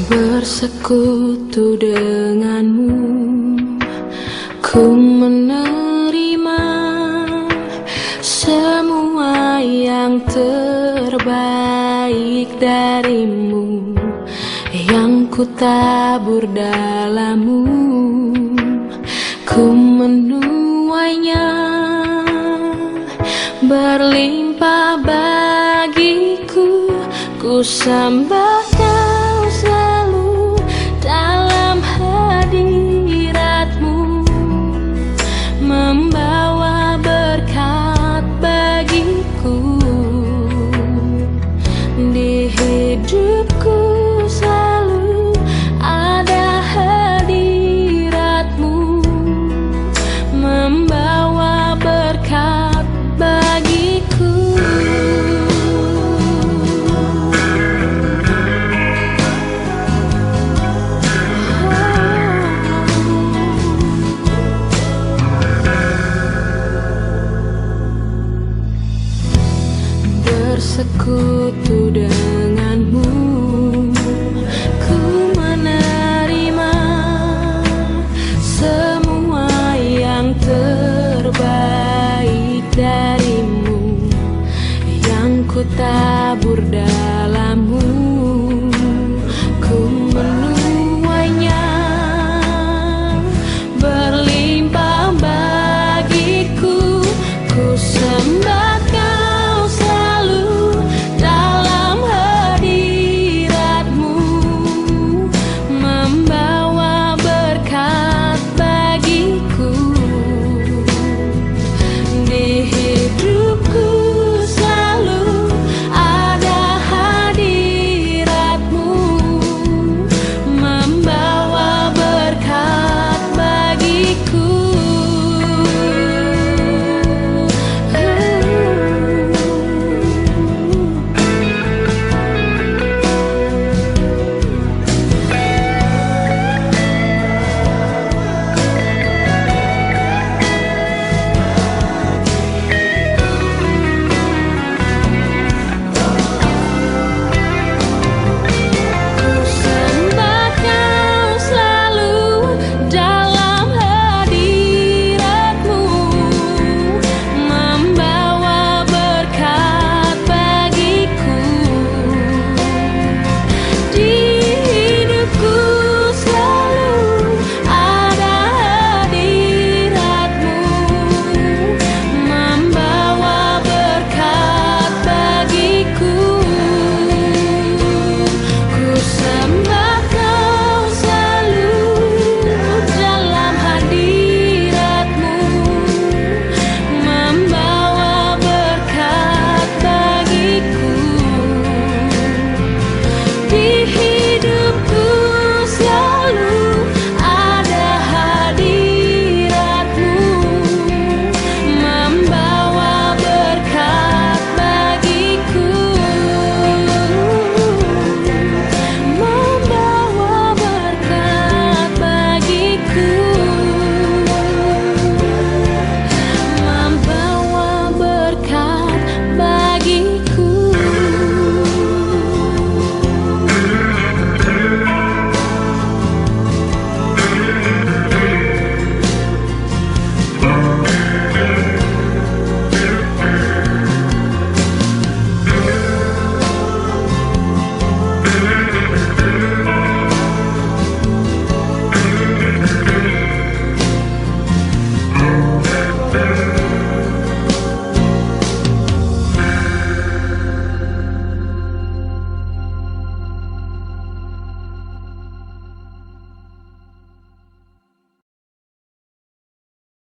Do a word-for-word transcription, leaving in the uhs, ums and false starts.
Bersekutu denganmu, ku menerima semua yang terbaik darimu, yang ku tabur dalammu, ku menuainya berlimpah bagiku. Ku sembah Kau selalu dalam hadirat-Mu, membawa berkat bagiku. Di hidupku selalu ada hadirat-Mu, membawa berkat bagiku. Bersekutu denganmu, ku menerima semua yang terbaik darimu, yang ku tabur dalammu, ku menuainya berlimpah bagiku. Ku sembah di